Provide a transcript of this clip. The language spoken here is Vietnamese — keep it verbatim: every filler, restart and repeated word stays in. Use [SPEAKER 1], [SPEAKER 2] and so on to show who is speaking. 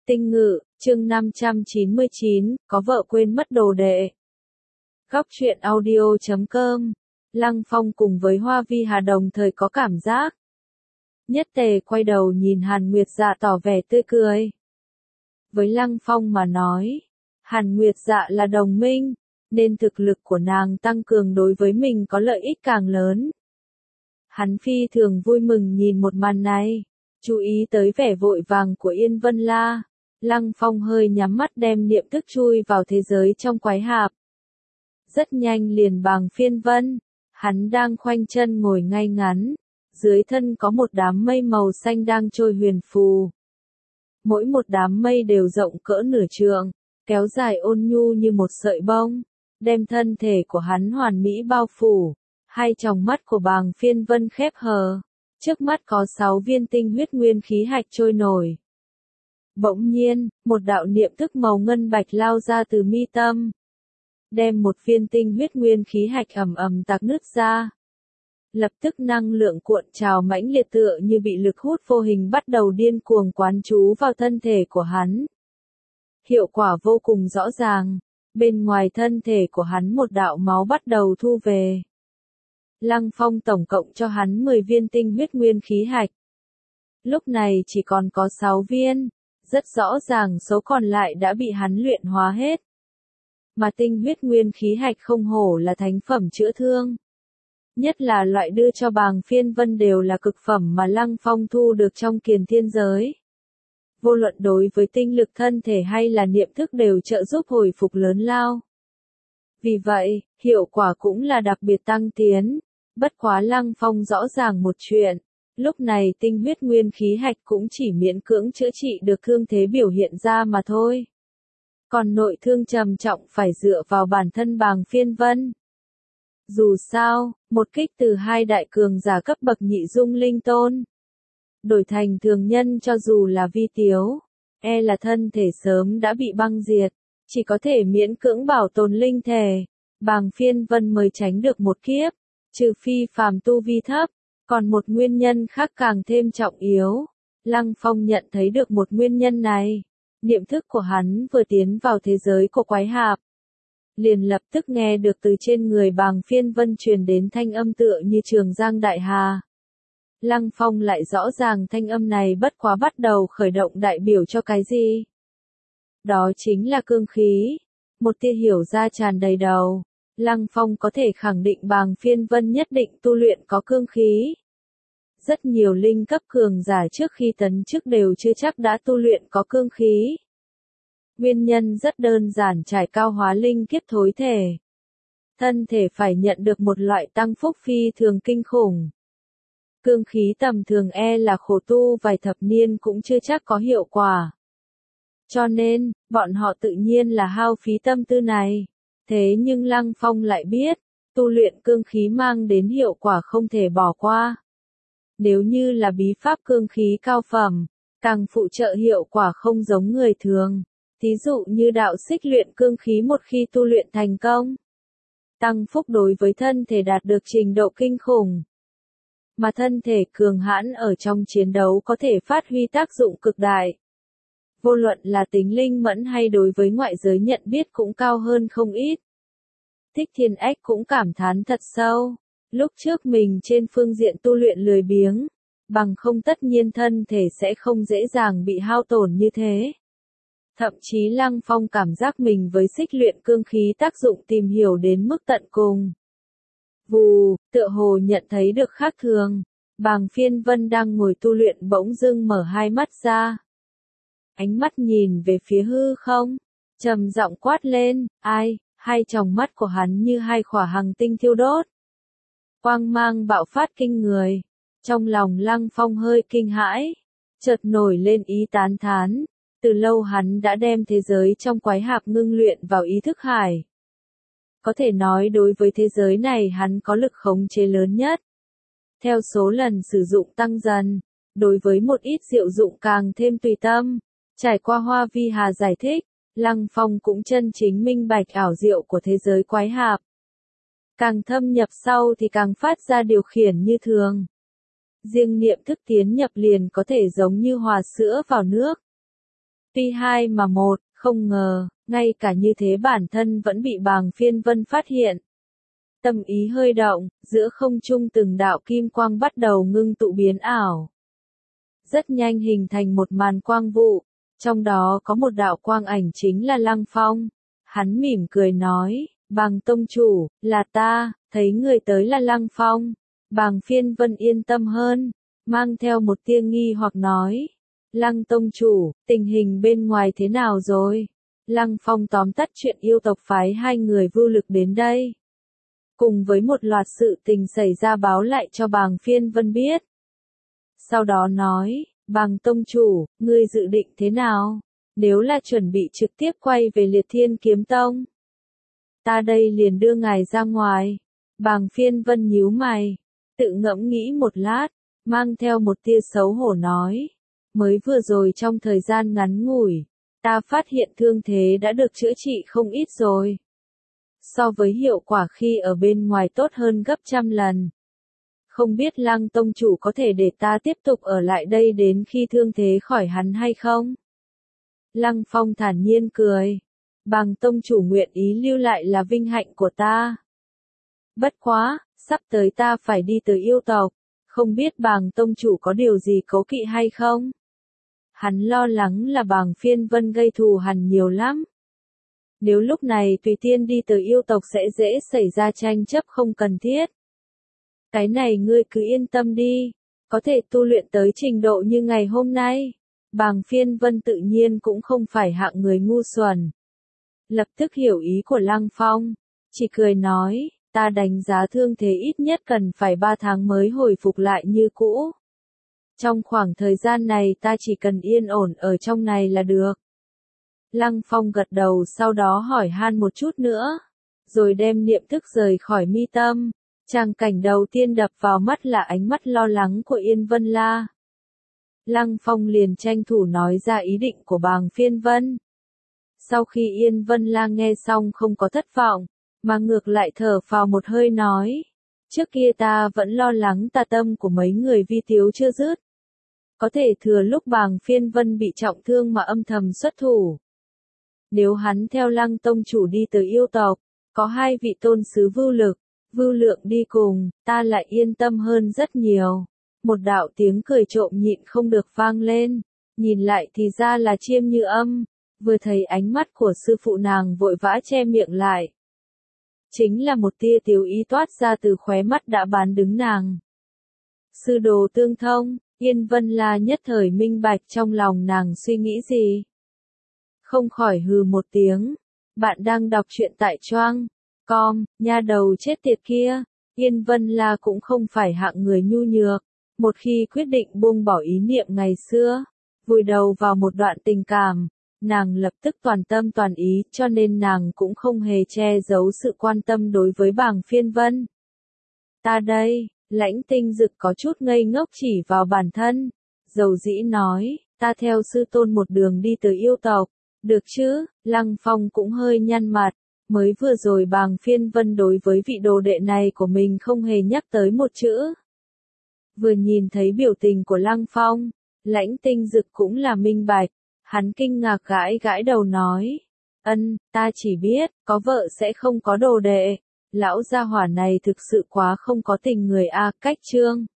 [SPEAKER 1] Tinh Ngự, chương năm trăm chín mươi chín, có vợ quên mất đồ đệ. Góc truyện audio chấm com. Lăng Phong cùng với Hoa Vi Hà đồng thời có cảm giác. Nhất Tề quay đầu nhìn Hàn Nguyệt Dạ tỏ vẻ tươi cười. Với Lăng Phong mà nói, Hàn Nguyệt Dạ là đồng minh, nên thực lực của nàng tăng cường đối với mình có lợi ích càng lớn. Hắn phi thường vui mừng nhìn một màn này, chú ý tới vẻ vội vàng của Yên Vân La. Lăng Phong hơi nhắm mắt đem niệm thức chui vào thế giới trong quái hạp. Rất nhanh liền bàng phiên vân, hắn đang khoanh chân ngồi ngay ngắn, dưới thân có một đám mây màu xanh đang trôi huyền phù. Mỗi một đám mây đều rộng cỡ nửa trượng, kéo dài ôn nhu như một sợi bông, đem thân thể của hắn hoàn mỹ bao phủ. Hai tròng mắt của bàng phiên vân khép hờ, trước mắt có sáu viên tinh huyết nguyên khí hạch trôi nổi. Bỗng nhiên, một đạo niệm thức màu ngân bạch lao ra từ mi tâm, đem một viên tinh huyết nguyên khí hạch ầm ầm tạc nứt ra. Lập tức năng lượng cuộn trào mãnh liệt tựa như bị lực hút vô hình bắt đầu điên cuồng quán trú vào thân thể của hắn. Hiệu quả vô cùng rõ ràng, bên ngoài thân thể của hắn một đạo máu bắt đầu thu về. Lăng Phong tổng cộng cho hắn mười viên tinh huyết nguyên khí hạch. Lúc này chỉ còn có sáu viên, rất rõ ràng số còn lại đã bị hắn luyện hóa hết. Mà tinh huyết nguyên khí hạch không hổ là thánh phẩm chữa thương. Nhất là loại đưa cho bàng phiên vân đều là cực phẩm mà Lăng Phong thu được trong kiền thiên giới. Vô luận đối với tinh lực thân thể hay là niệm thức đều trợ giúp hồi phục lớn lao. Vì vậy, hiệu quả cũng là đặc biệt tăng tiến. Bất quá Lăng Phong rõ ràng một chuyện, lúc này tinh huyết nguyên khí hạch cũng chỉ miễn cưỡng chữa trị được thương thế biểu hiện ra mà thôi. Còn nội thương trầm trọng phải dựa vào bản thân bàng phiên vân. Dù sao, một kích từ hai đại cường giả cấp bậc nhị dung linh tôn, đổi thành thường nhân cho dù là vi tiếu, e là thân thể sớm đã bị băng diệt, chỉ có thể miễn cưỡng bảo tồn linh thể. Bàng phiên vân mới tránh được một kiếp. Trừ phi phàm tu vi thấp, còn một nguyên nhân khác càng thêm trọng yếu. Lăng Phong nhận thấy được một nguyên nhân này. Niệm thức của hắn vừa tiến vào thế giới của quái hạp, liền lập tức nghe được từ trên người bàng phiên vân truyền đến thanh âm tựa như trường giang đại hà. Lăng Phong lại rõ ràng thanh âm này bất quá bắt đầu khởi động đại biểu cho cái gì? Đó chính là cương khí. Một tia hiểu ra tràn đầy đầu. Lăng Phong có thể khẳng định bàng phiên vân nhất định tu luyện có cương khí. Rất nhiều linh cấp cường giả trước khi tấn chức đều chưa chắc đã tu luyện có cương khí. Nguyên nhân rất đơn giản, trải cao hóa linh kiếp thối thể. Thân thể phải nhận được một loại tăng phúc phi thường kinh khủng. Cương khí tầm thường e là khổ tu vài thập niên cũng chưa chắc có hiệu quả. Cho nên, bọn họ tự nhiên là hao phí tâm tư này. Thế nhưng Lăng Phong lại biết, tu luyện cương khí mang đến hiệu quả không thể bỏ qua. Nếu như là bí pháp cương khí cao phẩm, càng phụ trợ hiệu quả không giống người thường. Thí dụ như đạo xích luyện cương khí một khi tu luyện thành công, tăng phúc đối với thân thể đạt được trình độ kinh khủng. Mà thân thể cường hãn ở trong chiến đấu có thể phát huy tác dụng cực đại. Vô luận là tính linh mẫn hay đối với ngoại giới nhận biết cũng cao hơn không ít. Thích Thiên Ách cũng cảm thán thật sâu. Lúc trước mình trên phương diện tu luyện lười biếng, bằng không tất nhiên thân thể sẽ không dễ dàng bị hao tổn như thế. Thậm chí Lăng Phong cảm giác mình với xích luyện cương khí tác dụng tìm hiểu đến mức tận cùng. Vù, tựa hồ nhận thấy được khác thường. Bàng phiên vân đang ngồi tu luyện bỗng dưng mở hai mắt ra. Ánh mắt nhìn về phía hư không, trầm giọng quát lên, ai? Hai tròng mắt của hắn như hai khỏa hằng tinh thiêu đốt. Quang mang bạo phát kinh người. Trong lòng Lăng Phong hơi kinh hãi, chợt nổi lên ý tán thán. Từ lâu hắn đã đem thế giới trong quái hạp ngưng luyện vào ý thức hải. Có thể nói đối với thế giới này hắn có lực khống chế lớn nhất. Theo số lần sử dụng tăng dần, đối với một ít diệu dụng càng thêm tùy tâm. Trải qua Hoa Vi Hà giải thích, Lăng Phong cũng chân chính minh bạch ảo diệu của thế giới quái hạp. Càng thâm nhập sau thì càng phát ra điều khiển như thường. Riêng niệm thức tiến nhập liền có thể giống như hòa sữa vào nước. Tuy hai mà một, không ngờ, ngay cả như thế bản thân vẫn bị Bàng Phiên Vân phát hiện. Tâm ý hơi động, giữa không trung từng đạo kim quang bắt đầu ngưng tụ biến ảo. Rất nhanh hình thành một màn quang vụ, trong đó có một đạo quang ảnh chính là Lăng Phong. Hắn mỉm cười nói, Bàng tông chủ, là ta, thấy người tới là Lăng Phong. Bàng Phiên Vân yên tâm hơn, mang theo một tia nghi hoặc nói, Lăng tông chủ, tình hình bên ngoài thế nào rồi? Lăng Phong tóm tắt chuyện yêu tộc phái hai người Vưu Lực đến đây. Cùng với một loạt sự tình xảy ra báo lại cho Bàng Phiên Vân biết. Sau đó nói, Bàng tông chủ, ngươi dự định thế nào? Nếu là chuẩn bị trực tiếp quay về Liệt Thiên Kiếm Tông, ta đây liền đưa ngài ra ngoài. Bàng Phiên Vân nhíu mày, tự ngẫm nghĩ một lát, mang theo một tia xấu hổ nói, mới vừa rồi trong thời gian ngắn ngủi, ta phát hiện thương thế đã được chữa trị không ít rồi. So với hiệu quả khi ở bên ngoài tốt hơn gấp trăm lần. Không biết Lăng tông chủ có thể để ta tiếp tục ở lại đây đến khi thương thế khỏi hẳn hay không? Lăng Phong thản nhiên cười. Bàng tông chủ nguyện ý lưu lại là vinh hạnh của ta. Bất quá, sắp tới ta phải đi từ yêu tộc, không biết Bàng tông chủ có điều gì cố kỵ hay không? Hắn lo lắng là Bàng Phiên Vân gây thù hằn nhiều lắm. Nếu lúc này tùy tiên đi từ yêu tộc sẽ dễ xảy ra tranh chấp không cần thiết. Cái này ngươi cứ yên tâm đi, có thể tu luyện tới trình độ như ngày hôm nay. Bàng Phiên Vân tự nhiên cũng không phải hạng người ngu xuẩn. Lập tức hiểu ý của Lăng Phong, chỉ cười nói, ta đánh giá thương thế ít nhất cần phải ba tháng mới hồi phục lại như cũ. Trong khoảng thời gian này ta chỉ cần yên ổn ở trong này là được. Lăng Phong gật đầu sau đó hỏi han một chút nữa, rồi đem niệm thức rời khỏi mi tâm. Tràng cảnh đầu tiên đập vào mắt là ánh mắt lo lắng của Yên Vân La. Lăng Phong liền tranh thủ nói ra ý định của Bàng Phiên Vân. Sau khi Yên Vân La nghe xong không có thất vọng, mà ngược lại thở phào một hơi nói, trước kia ta vẫn lo lắng tà tâm của mấy người vi tiếu chưa dứt. Có thể thừa lúc Bàng Phiên Vân bị trọng thương mà âm thầm xuất thủ. Nếu hắn theo Lăng tông chủ đi tới yêu tộc, có hai vị tôn sứ Vưu Lực, Vưu Lượng đi cùng, ta lại yên tâm hơn rất nhiều. Một đạo tiếng cười trộm nhịn không được vang lên, nhìn lại thì ra là Chiêm Như Âm, vừa thấy ánh mắt của sư phụ nàng vội vã che miệng lại. Chính là một tia tiểu ý toát ra từ khóe mắt đã bán đứng nàng. Sư đồ tương thông, Yên Vân La nhất thời minh bạch trong lòng nàng suy nghĩ gì. Không khỏi hừ một tiếng, bạn đang đọc truyện tại Choang com, nha đầu chết tiệt kia. Yên Vân La cũng không phải hạng người nhu nhược, một khi quyết định buông bỏ ý niệm ngày xưa, vùi đầu vào một đoạn tình cảm, nàng lập tức toàn tâm toàn ý, cho nên nàng cũng không hề che giấu sự quan tâm đối với Bàng Phiên Vân. Ta đây, Lãnh Tinh Dực có chút ngây ngốc chỉ vào bản thân, dầu dĩ nói, ta theo sư tôn một đường đi tới yêu tộc, được chứ? Lăng Phong cũng hơi nhăn mặt, mới vừa rồi Bàng Phiên Vân đối với vị đồ đệ này của mình không hề nhắc tới một chữ. Vừa nhìn thấy biểu tình của Lăng Phong, Lãnh Tinh Dực cũng là minh bạch, hắn kinh ngạc gãi gãi đầu nói, ân, ta chỉ biết, có vợ sẽ không có đồ đệ, lão gia hỏa này thực sự quá không có tình người a. Cách chương